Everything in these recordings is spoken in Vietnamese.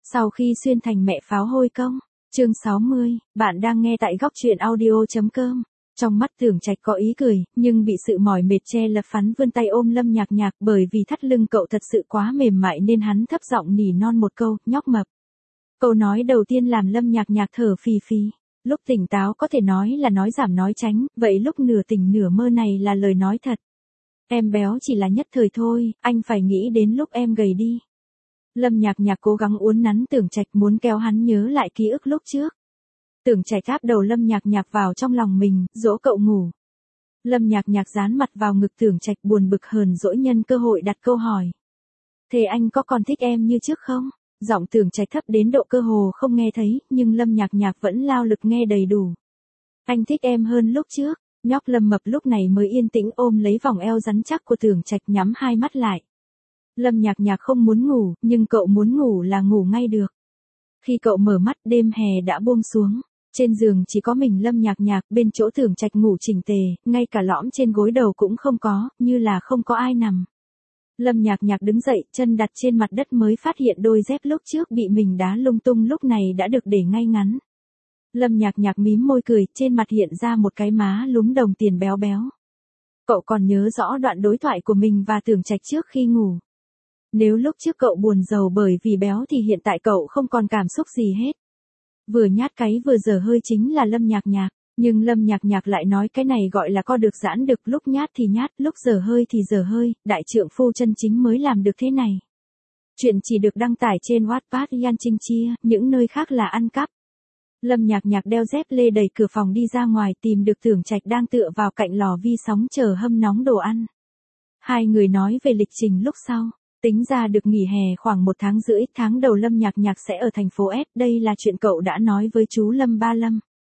Sau khi xuyên thành mẹ pháo hôi công. Chương 60, bạn đang nghe tại góc truyện audio.com. Trong mắt Tưởng Trạch có ý cười, nhưng bị sự mỏi mệt che lấp phắn vươn tay ôm Lâm Nhạc Nhạc, bởi vì thắt lưng cậu thật sự quá mềm mại nên hắn thấp giọng nỉ non một câu, nhóc mập. Câu nói đầu tiên làm Lâm Nhạc Nhạc thở phì phì. Lúc tỉnh táo có thể nói là nói giảm nói tránh, vậy lúc nửa tỉnh nửa mơ này là lời nói thật. Em béo chỉ là nhất thời thôi, anh phải nghĩ đến lúc em gầy đi. Lâm Nhạc Nhạc cố gắng uốn nắn Tưởng Trạch, muốn kéo hắn nhớ lại ký ức lúc trước. Tưởng Trạch áp đầu Lâm Nhạc Nhạc vào trong lòng mình, dỗ cậu ngủ. Lâm Nhạc Nhạc dán mặt vào ngực Tưởng Trạch, buồn bực hờn dỗi nhân cơ hội đặt câu hỏi. Thế anh có còn thích em như trước không? Giọng Tưởng Trạch thấp đến độ cơ hồ không nghe thấy, nhưng Lâm Nhạc Nhạc vẫn lao lực nghe đầy đủ. Anh thích em hơn lúc trước. Nhóc Lâm Mập lúc này mới yên tĩnh ôm lấy vòng eo rắn chắc của Tưởng Trạch, nhắm hai mắt lại. Lâm Nhạc Nhạc không muốn ngủ, nhưng cậu muốn ngủ là ngủ ngay được. Khi cậu mở mắt, đêm hè đã buông xuống. Trên giường chỉ có mình Lâm Nhạc Nhạc, bên chỗ Tưởng Trạch ngủ chỉnh tề, ngay cả lõm trên gối đầu cũng không có, như là không có ai nằm. Lâm Nhạc Nhạc đứng dậy, chân đặt trên mặt đất mới phát hiện đôi dép lúc trước bị mình đá lung tung lúc này đã được để ngay ngắn. Lâm Nhạc Nhạc mím môi cười, trên mặt hiện ra một cái má lúm đồng tiền béo béo. Cậu còn nhớ rõ đoạn đối thoại của mình và Tưởng Trạch trước khi ngủ. Nếu lúc trước cậu buồn rầu bởi vì béo thì hiện tại cậu không còn cảm xúc gì hết. Vừa nhát cái vừa dở hơi chính là Lâm Nhạc Nhạc, nhưng Lâm Nhạc Nhạc lại nói cái này gọi là co được giãn được, lúc nhát thì nhát, lúc dở hơi thì dở hơi, đại trượng phu chân chính mới làm được thế này. Chuyện chỉ được đăng tải trên Wattpad Yan Trinh Chia, những nơi khác là ăn cắp. Lâm Nhạc Nhạc đeo dép lê đẩy cửa phòng đi ra ngoài, tìm được Tưởng Trạch đang tựa vào cạnh lò vi sóng chờ hâm nóng đồ ăn. Hai người nói về lịch trình lúc sau. Tính ra được nghỉ hè khoảng 1 tháng rưỡi, tháng đầu Lâm Nhạc Nhạc sẽ ở thành phố S, đây là chuyện cậu đã nói với chú Lâm Ba Lâm.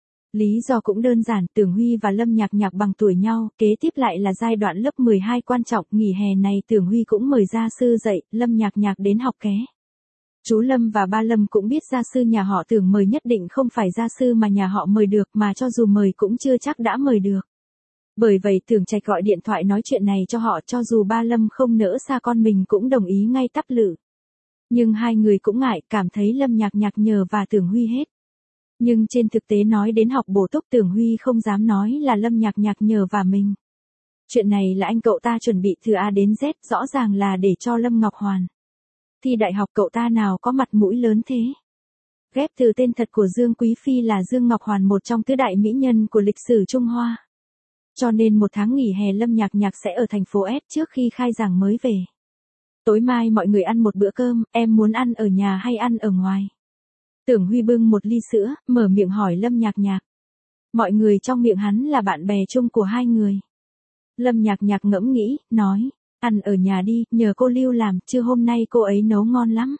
Lý do cũng đơn giản, Tưởng Huy và Lâm Nhạc Nhạc bằng tuổi nhau, kế tiếp lại là giai đoạn lớp 12 quan trọng, nghỉ hè này Tưởng Huy cũng mời gia sư dạy, Lâm Nhạc Nhạc đến học ké. Chú Lâm và ba Lâm cũng biết gia sư nhà họ Tưởng mời nhất định không phải gia sư mà nhà họ mời được, mà cho dù mời cũng chưa chắc đã mời được. Bởi vậy Tưởng Trạch gọi điện thoại nói chuyện này cho họ, cho dù ba Lâm không nỡ xa con mình cũng đồng ý ngay tắp lự. Nhưng hai người cũng ngại, cảm thấy Lâm Nhạc Nhạc nhờ và Tưởng Huy hết. Nhưng trên thực tế nói đến học bổ túc, Tưởng Huy không dám nói là Lâm Nhạc Nhạc nhờ và mình. Chuyện này là anh cậu ta chuẩn bị từ A đến Z, rõ ràng là để cho Lâm Ngọc Hoàn. Thi đại học cậu ta nào có mặt mũi lớn thế. Ghép từ tên thật của Dương Quý Phi là Dương Ngọc Hoàn, một trong tứ đại mỹ nhân của lịch sử Trung Hoa. Cho nên 1 tháng nghỉ hè Lâm Nhạc Nhạc sẽ ở thành phố S trước khi khai giảng mới về. Tối mai mọi người ăn một bữa cơm, em muốn ăn ở nhà hay ăn ở ngoài? Tưởng Huy bưng một ly sữa, mở miệng hỏi Lâm Nhạc Nhạc. Mọi người trong miệng hắn là bạn bè chung của hai người. Lâm Nhạc Nhạc ngẫm nghĩ, nói, ăn ở nhà đi, nhờ cô Lưu làm, chứ hôm nay cô ấy nấu ngon lắm.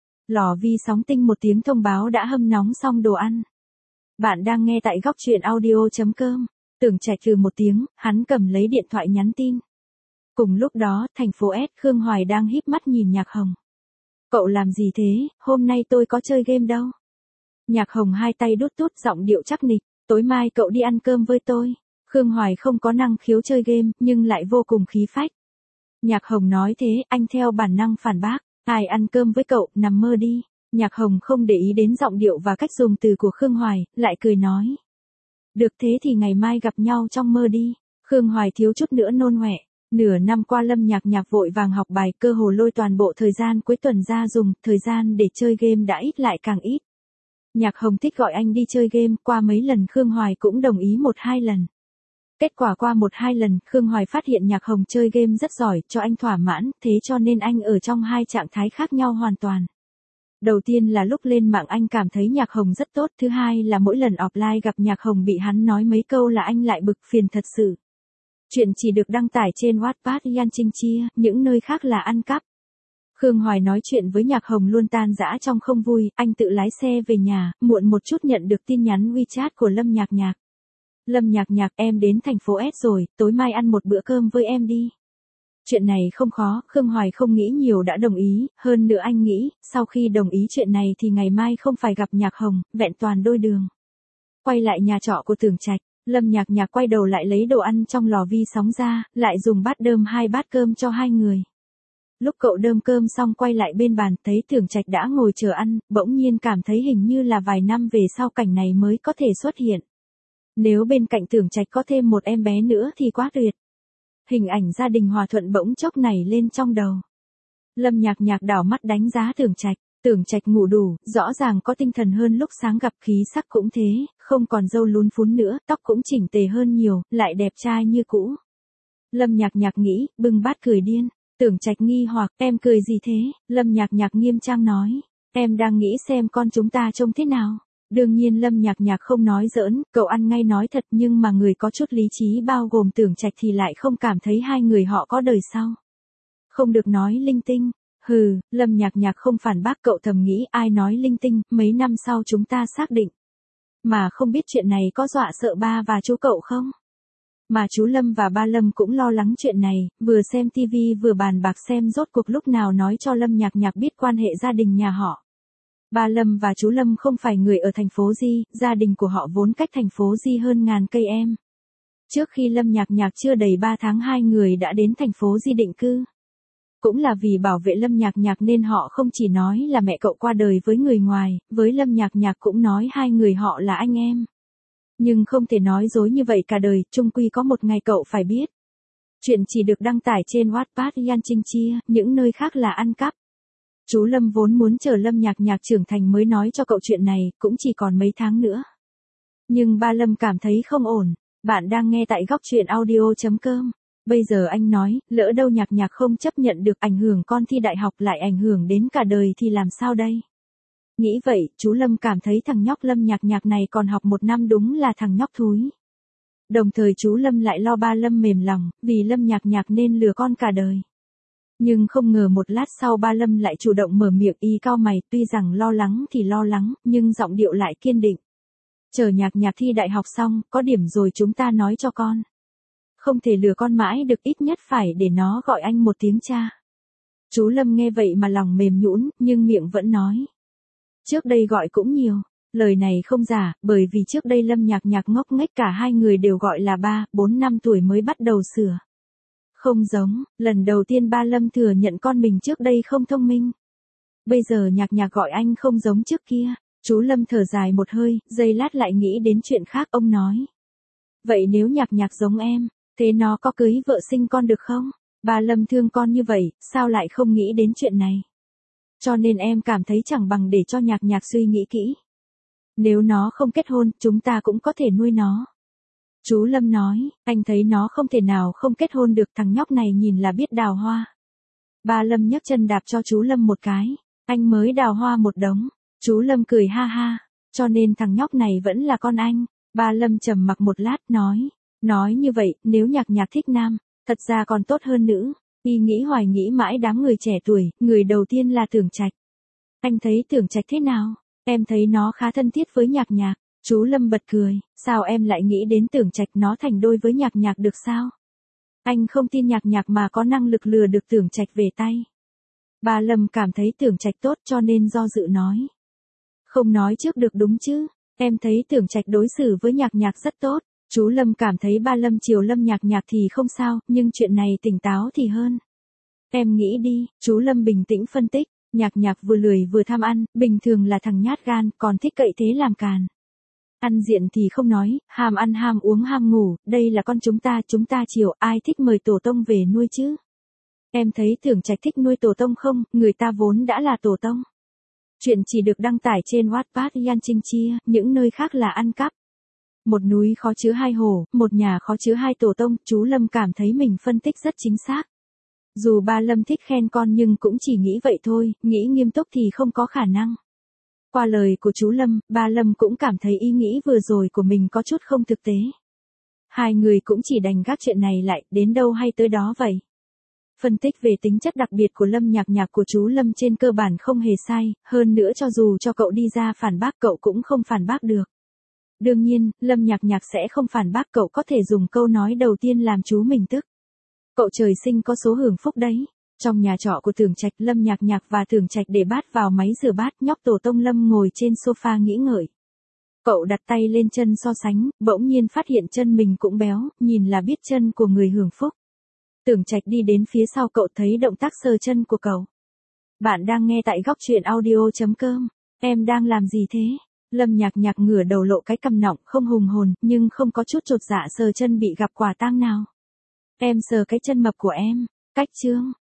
Lò vi sóng tinh một tiếng thông báo đã hâm nóng xong đồ ăn. Bạn đang nghe tại góc truyện audio.com. Tưởng Trạch từ một tiếng, hắn cầm lấy điện thoại nhắn tin. Cùng lúc đó, thành phố S, Khương Hoài đang híp mắt nhìn Nhạc Hồng. Cậu làm gì thế, hôm nay tôi có chơi game đâu. Nhạc Hồng hai tay đút tút, giọng điệu chắc nịch, tối mai cậu đi ăn cơm với tôi. Khương Hoài không có năng khiếu chơi game, nhưng lại vô cùng khí phách. Nhạc Hồng nói thế, anh theo bản năng phản bác, ai ăn cơm với cậu, nằm mơ đi. Nhạc Hồng không để ý đến giọng điệu và cách dùng từ của Khương Hoài, lại cười nói. Được thế thì ngày mai gặp nhau trong mơ đi. Khương Hoài thiếu chút nữa nôn ọe. Nửa năm qua Lâm Nhạc Nhạc vội vàng học bài, cơ hồ lôi toàn bộ thời gian cuối tuần ra dùng, thời gian để chơi game đã ít lại càng ít. Nhạc Hồng thích gọi anh đi chơi game, qua mấy lần Khương Hoài cũng đồng ý 1-2 lần. Kết quả qua 1-2 lần, Khương Hoài phát hiện Nhạc Hồng chơi game rất giỏi, cho anh thỏa mãn, thế cho nên anh ở trong hai trạng thái khác nhau hoàn toàn. Đầu tiên là lúc lên mạng anh cảm thấy Nhạc Hồng rất tốt, thứ hai là mỗi lần offline gặp Nhạc Hồng bị hắn nói mấy câu là anh lại bực phiền thật sự. Chuyện chỉ được đăng tải trên Wattpad Yan Trinh Chia, những nơi khác là ăn cắp. Khương Hoài nói chuyện với Nhạc Hồng luôn tan rã trong không vui, anh tự lái xe về nhà, muộn một chút nhận được tin nhắn WeChat của Lâm Nhạc Nhạc. Lâm Nhạc Nhạc, em đến thành phố S rồi, tối mai ăn một bữa cơm với em đi. Chuyện này không khó, Khương Hoài không nghĩ nhiều đã đồng ý, hơn nữa anh nghĩ, sau khi đồng ý chuyện này thì ngày mai không phải gặp Nhạc Hồng, vẹn toàn đôi đường. Quay lại nhà trọ của Tưởng Trạch, Lâm Nhạc Nhạc quay đầu lại lấy đồ ăn trong lò vi sóng ra, lại dùng bát đơm 2 bát cơm cho hai người. Lúc cậu đơm cơm xong quay lại bên bàn, thấy Tưởng Trạch đã ngồi chờ ăn, bỗng nhiên cảm thấy hình như là vài năm về sau cảnh này mới có thể xuất hiện. Nếu bên cạnh Tưởng Trạch có thêm một em bé nữa thì quá tuyệt. Hình ảnh gia đình hòa thuận bỗng chốc nảy lên trong đầu. Lâm Nhạc Nhạc đảo mắt đánh giá Tưởng Trạch. Tưởng Trạch ngủ đủ, rõ ràng có tinh thần hơn lúc sáng gặp, khí sắc cũng thế, không còn râu lún phún nữa, tóc cũng chỉnh tề hơn nhiều, lại đẹp trai như cũ. Lâm Nhạc Nhạc nghĩ, bưng bát cười điên. Tưởng Trạch nghi hoặc, em cười gì thế? Lâm Nhạc Nhạc nghiêm trang nói, em đang nghĩ xem con chúng ta trông thế nào. Đương nhiên Lâm Nhạc Nhạc không nói giỡn, cậu ăn ngay nói thật, nhưng mà người có chút lý trí bao gồm Tưởng Trạch thì lại không cảm thấy hai người họ có đời sau. Không được nói linh tinh. Hừ, Lâm Nhạc Nhạc không phản bác, cậu thầm nghĩ ai nói linh tinh, mấy năm sau chúng ta xác định. Mà không biết chuyện này có dọa sợ ba và chú cậu không? Mà chú Lâm và ba Lâm cũng lo lắng chuyện này, vừa xem tivi vừa bàn bạc xem rốt cuộc lúc nào nói cho Lâm Nhạc Nhạc biết quan hệ gia đình nhà họ. Ba Lâm và chú Lâm không phải người ở thành phố Di, gia đình của họ vốn cách thành phố Di hơn ngàn cây em. Trước khi Lâm Nhạc Nhạc chưa đầy 3 tháng hai người đã đến thành phố Di định cư. Cũng là vì bảo vệ Lâm Nhạc Nhạc nên họ không chỉ nói là mẹ cậu qua đời với người ngoài, với Lâm Nhạc Nhạc cũng nói hai người họ là anh em. Nhưng không thể nói dối như vậy cả đời, chung quy có một ngày cậu phải biết. Chuyện chỉ được đăng tải trên Wattpad Yan Trinh Chia, những nơi khác là ăn cắp. Chú Lâm vốn muốn chờ Lâm Nhạc Nhạc trưởng thành mới nói cho cậu chuyện này, cũng chỉ còn mấy tháng nữa. Nhưng ba Lâm cảm thấy không ổn. Bạn đang nghe tại góc truyện audio.com. Bây giờ anh nói, lỡ đâu Nhạc Nhạc không chấp nhận được, ảnh hưởng con thi đại học lại ảnh hưởng đến cả đời thì làm sao đây? Nghĩ vậy, chú Lâm cảm thấy thằng nhóc Lâm Nhạc Nhạc này còn học 1 năm đúng là thằng nhóc thúi. Đồng thời chú Lâm lại lo ba Lâm mềm lòng, vì Lâm Nhạc Nhạc nên lừa con cả đời. Nhưng không ngờ một lát sau ba Lâm lại chủ động mở miệng, y cau mày, tuy rằng lo lắng thì lo lắng, nhưng giọng điệu lại kiên định. Chờ Nhạc Nhạc thi đại học xong, có điểm rồi chúng ta nói cho con. Không thể lừa con mãi được, ít nhất phải để nó gọi anh một tiếng cha. Chú Lâm nghe vậy mà lòng mềm nhũn, nhưng miệng vẫn nói. Trước đây gọi cũng nhiều, lời này không giả, bởi vì trước đây Lâm Nhạc Nhạc ngốc nghếch cả hai người đều gọi là 3, 4 năm tuổi mới bắt đầu sửa. Không giống, lần đầu tiên ba Lâm thừa nhận con mình trước đây không thông minh. Bây giờ Nhạc Nhạc gọi anh không giống trước kia. Chú Lâm thở dài một hơi, giây lát lại nghĩ đến chuyện khác, ông nói. Vậy nếu Nhạc Nhạc giống em, thế nó có cưới vợ sinh con được không? Ba Lâm thương con như vậy, sao lại không nghĩ đến chuyện này? Cho nên em cảm thấy chẳng bằng để cho Nhạc Nhạc suy nghĩ kỹ. Nếu nó không kết hôn, chúng ta cũng có thể nuôi nó. Chú Lâm nói, anh thấy nó không thể nào không kết hôn được, thằng nhóc này nhìn là biết đào hoa. Ba Lâm nhấc chân đạp cho chú Lâm một cái, anh mới đào hoa một đống. Chú Lâm cười ha ha, cho nên thằng nhóc này vẫn là con anh. Ba Lâm trầm mặc một lát, nói như vậy, nếu Nhạc Nhạc thích nam, thật ra còn tốt hơn nữ. Y nghĩ hoài nghĩ mãi đám người trẻ tuổi, người đầu tiên là Tưởng Trạch. Anh thấy Tưởng Trạch thế nào? Em thấy nó khá thân thiết với Nhạc Nhạc. Chú Lâm bật cười, sao em lại nghĩ đến Tưởng Trạch nó thành đôi với Nhạc Nhạc được sao? Anh không tin Nhạc Nhạc mà có năng lực lừa được Tưởng Trạch về tay. Ba Lâm cảm thấy Tưởng Trạch tốt cho nên do dự nói. Không nói trước được đúng chứ, em thấy Tưởng Trạch đối xử với Nhạc Nhạc rất tốt. Chú Lâm cảm thấy ba Lâm chiều Lâm Nhạc Nhạc thì không sao, nhưng chuyện này tỉnh táo thì hơn. Em nghĩ đi, chú Lâm bình tĩnh phân tích, Nhạc Nhạc vừa lười vừa tham ăn, bình thường là thằng nhát gan, còn thích cậy thế làm càn. Ăn diện thì không nói, ham ăn ham uống ham ngủ, đây là con chúng ta chiều, ai thích mời tổ tông về nuôi chứ? Em thấy Tưởng Trạch thích nuôi tổ tông không, người ta vốn đã là tổ tông. Chuyện chỉ được đăng tải trên Wattpad Yan Trinh Chia, những nơi khác là ăn cắp. Một núi khó chứa hai hồ, một nhà khó chứa hai tổ tông, chú Lâm cảm thấy mình phân tích rất chính xác. Dù ba Lâm thích khen con nhưng cũng chỉ nghĩ vậy thôi, nghĩ nghiêm túc thì không có khả năng. Qua lời của chú Lâm, ba Lâm cũng cảm thấy ý nghĩ vừa rồi của mình có chút không thực tế. Hai người cũng chỉ đành gác chuyện này lại, đến đâu hay tới đó vậy. Phân tích về tính chất đặc biệt của Lâm Nhạc Nhạc của chú Lâm trên cơ bản không hề sai, hơn nữa cho dù cho cậu đi ra phản bác cậu cũng không phản bác được. Đương nhiên, Lâm Nhạc Nhạc sẽ không phản bác cậu, có thể dùng câu nói đầu tiên làm chú mình tức. Cậu trời sinh có số hưởng phúc đấy. Trong nhà trọ của Tưởng Trạch, Lâm Nhạc Nhạc và Tưởng Trạch để bát vào máy rửa bát, nhóc tổ tông Lâm ngồi trên sofa nghĩ ngợi. Cậu đặt tay lên chân so sánh, bỗng nhiên phát hiện chân mình cũng béo, nhìn là biết chân của người hưởng phúc. Tưởng Trạch đi đến phía sau cậu thấy động tác sờ chân của cậu. Bạn đang nghe tại góc truyện audio.com. Em đang làm gì thế? Lâm Nhạc Nhạc ngửa đầu lộ cái cằm nọng không hùng hồn, nhưng không có chút chột dạ sờ chân bị gặp quả tang nào. Em sờ cái chân mập của em. Cách chương.